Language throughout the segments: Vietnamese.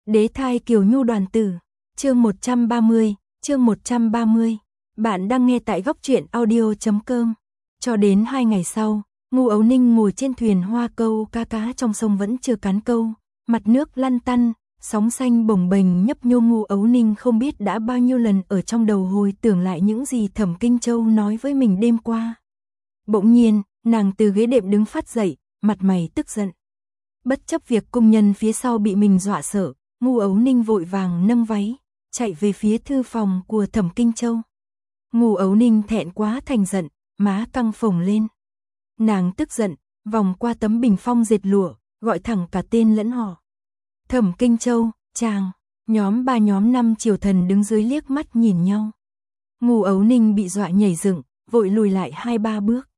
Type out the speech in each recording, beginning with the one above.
Đế thai Kiều Nhu đoàn tử, chương 130, chương 130. Bạn đang nghe tại góc truyện audio.com. Cho đến 2 ngày sau, Ngu Ấu Ninh ngồi trên thuyền hoa câu cá trong sông vẫn chưa cán câu, mặt nước lăn tăn, sóng xanh bồng bềnh nhấp nhô. Ngu Ấu Ninh không biết đã bao nhiêu lần ở trong đầu hồi tưởng lại những gì Thẩm Kinh Châu nói với mình đêm qua. Bỗng nhiên, nàng từ ghế đệm đứng phát dậy, mặt mày tức giận. Bất chấp việc công nhân phía sau bị mình dọa sợ, Ngu Ấu Ninh vội vàng nâng váy, chạy về phía thư phòng của Thẩm Kinh Châu. Ngu Ấu Ninh thẹn quá thành giận, má căng phồng lên. Nàng tức giận, vòng qua tấm bình phong dệt lụa, gọi thẳng cả tên lẫn họ. Thẩm Kinh Châu, chàng, nhóm 3 nhóm 5 triều thần đứng dưới liếc mắt nhìn nhau. Ngu Ấu Ninh bị dọa nhảy dựng, vội lùi lại 2-3 bước.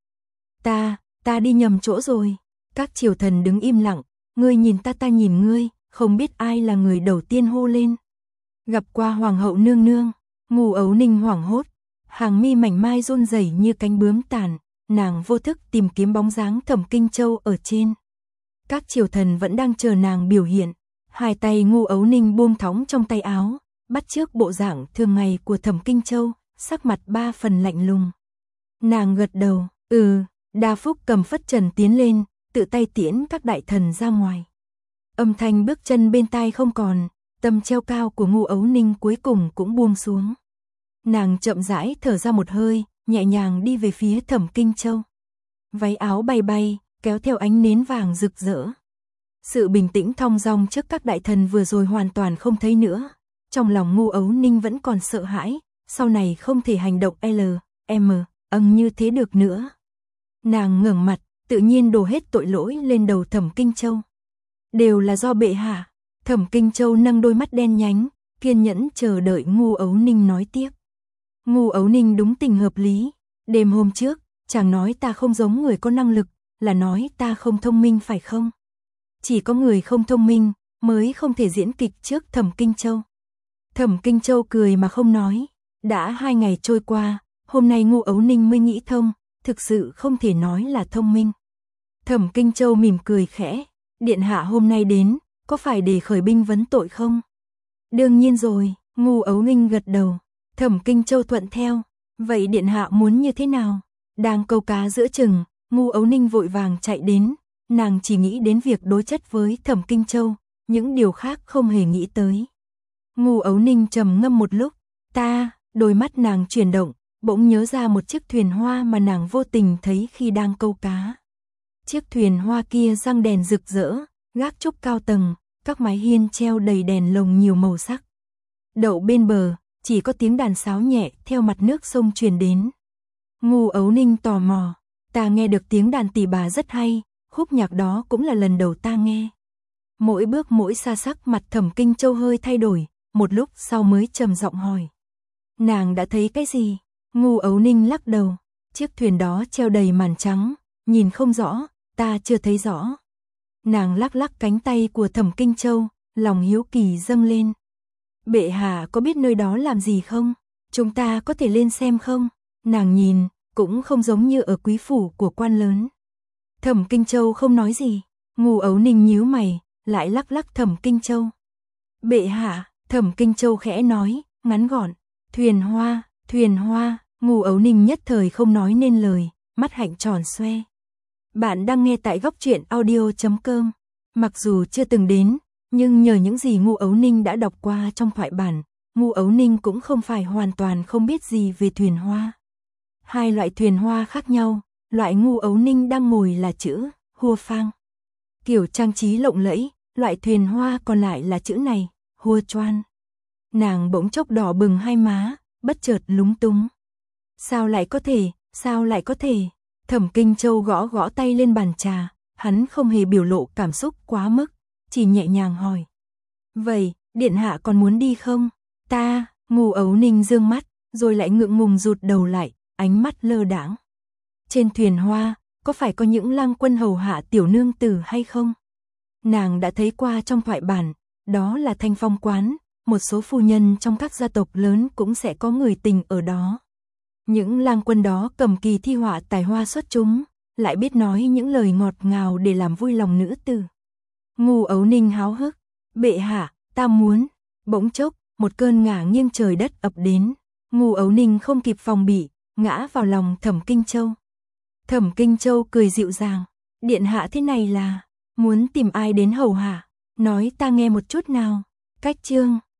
Ta đi nhầm chỗ rồi. Các triều thần đứng im lặng, ngươi nhìn ta nhìn ngươi, không biết ai là người đầu tiên hô lên. Gặp qua hoàng hậu nương nương. Ngu Ấu Ninh hoảng hốt, hàng mi mảnh mai run rẩy như cánh bướm tàn, nàng vô thức tìm kiếm bóng dáng Thẩm Kinh Châu ở trên. Các triều thần vẫn đang chờ nàng biểu hiện. Hai tay Ngu Ấu Ninh buông thõng trong tay áo, bắt chước bộ dạng thường ngày của Thẩm Kinh Châu, sắc mặt 3 phần lạnh lùng. Nàng gật đầu, Đa Phúc cầm phất trần tiến lên, tự tay tiễn các đại thần ra ngoài. Âm thanh bước chân bên tai không còn, tầm treo cao của Ngu Ấu Ninh cuối cùng cũng buông xuống. Nàng chậm rãi thở ra một hơi, nhẹ nhàng đi về phía Thẩm Kinh Châu. Váy áo bay bay, kéo theo ánh nến vàng rực rỡ. Sự bình tĩnh thong dong trước các đại thần vừa rồi hoàn toàn không thấy nữa. Trong lòng Ngu Ấu Ninh vẫn còn sợ hãi, sau này không thể hành động như thế được nữa. Nàng ngẩng mặt, tự nhiên đổ hết tội lỗi lên đầu Thẩm Kinh Châu. Đều là do bệ hạ. Thẩm Kinh Châu nâng đôi mắt đen nhánh, kiên nhẫn chờ đợi Ngu Ấu Ninh nói tiếp. Ngu Ấu Ninh đúng tình hợp lý. Đêm hôm trước, chàng nói ta không giống người có năng lực, là nói ta không thông minh phải không? Chỉ có người không thông minh mới không thể diễn kịch trước Thẩm Kinh Châu. Thẩm Kinh Châu cười mà không nói. Đã 2 ngày trôi qua, hôm nay Ngu Ấu Ninh mới nghĩ thông, thực sự không thể nói là thông minh. Thẩm Kinh Châu mỉm cười khẽ, điện hạ hôm nay đến, có phải để khởi binh vấn tội không? Đương nhiên rồi, Ngu Ấu Ninh gật đầu. Thẩm Kinh Châu thuận theo, vậy điện hạ muốn như thế nào? Đang câu cá giữa chừng, Ngu Ấu Ninh vội vàng chạy đến, nàng chỉ nghĩ đến việc đối chất với Thẩm Kinh Châu, những điều khác không hề nghĩ tới. Ngu Ấu Ninh trầm ngâm một lúc, đôi mắt nàng chuyển động, bỗng nhớ ra một chiếc thuyền hoa mà nàng vô tình thấy khi đang câu cá. Chiếc thuyền hoa kia răng đèn rực rỡ, gác trúc cao tầng, các mái hiên treo đầy đèn lồng nhiều màu sắc. Đậu bên bờ, chỉ có tiếng đàn sáo nhẹ theo mặt nước sông truyền đến. Ngu Ấu Ninh tò mò, ta nghe được tiếng đàn tỳ bà rất hay, khúc nhạc đó cũng là lần đầu ta nghe. Mỗi bước mỗi xa sắc mặt Thẩm Kinh Châu hơi thay đổi, một lúc sau mới trầm giọng hỏi. Nàng đã thấy cái gì? Ngu Ấu Ninh lắc đầu, chiếc thuyền đó treo đầy màn trắng, nhìn không rõ, ta chưa thấy rõ. Nàng lắc lắc cánh tay của Thẩm Kinh Châu, lòng hiếu kỳ dâng lên. Bệ hạ có biết nơi đó làm gì không? Chúng ta có thể lên xem không? Nàng nhìn, cũng không giống như ở quý phủ của quan lớn. Thẩm Kinh Châu không nói gì, Ngu Ấu Ninh nhíu mày, lại lắc lắc Thẩm Kinh Châu. Bệ hạ, Thẩm Kinh Châu khẽ nói, ngắn gọn, thuyền hoa, Ngu Ấu Ninh nhất thời không nói nên lời, mắt hạnh tròn xoe. Bạn đang nghe tại góc truyện audio.com. Mặc dù chưa từng đến, nhưng nhờ những gì Ngu Ấu Ninh đã đọc qua trong thoại bản, Ngu Ấu Ninh cũng không phải hoàn toàn không biết gì về thuyền hoa. 2 loại thuyền hoa khác nhau, loại Ngu Ấu Ninh đang ngồi là chữ Hua Phang, kiểu trang trí lộng lẫy, loại thuyền hoa còn lại là chữ này, Hua Choan. Nàng bỗng chốc đỏ bừng hai má, bất chợt lúng túng. Sao lại có thể? Thẩm Kinh Châu gõ gõ tay lên bàn trà, hắn không hề biểu lộ cảm xúc quá mức, chỉ nhẹ nhàng hỏi. Vậy, điện hạ còn muốn đi không? Ngu Ấu Ninh dương mắt, rồi lại ngượng ngùng rụt đầu lại, ánh mắt lơ đãng. Trên thuyền hoa, có phải có những lang quân hầu hạ tiểu nương tử hay không? Nàng đã thấy qua trong thoại bản, đó là Thanh Phong quán, một số phu nhân trong các gia tộc lớn cũng sẽ có người tình ở đó. Những lang quân đó cầm kỳ thi họa tài hoa xuất chúng, lại biết nói những lời ngọt ngào để làm vui lòng nữ tử. Ngu Ấu Ninh háo hức, bệ hạ, ta muốn. Bỗng chốc, một cơn ngả nghiêng trời đất ập đến. Ngô Ấu Ninh không kịp phòng bị, ngã vào lòng Thẩm Kinh Châu. Thẩm Kinh Châu cười dịu dàng, điện hạ thế này là muốn tìm ai đến hầu hạ, nói ta nghe một chút nào. Cách chương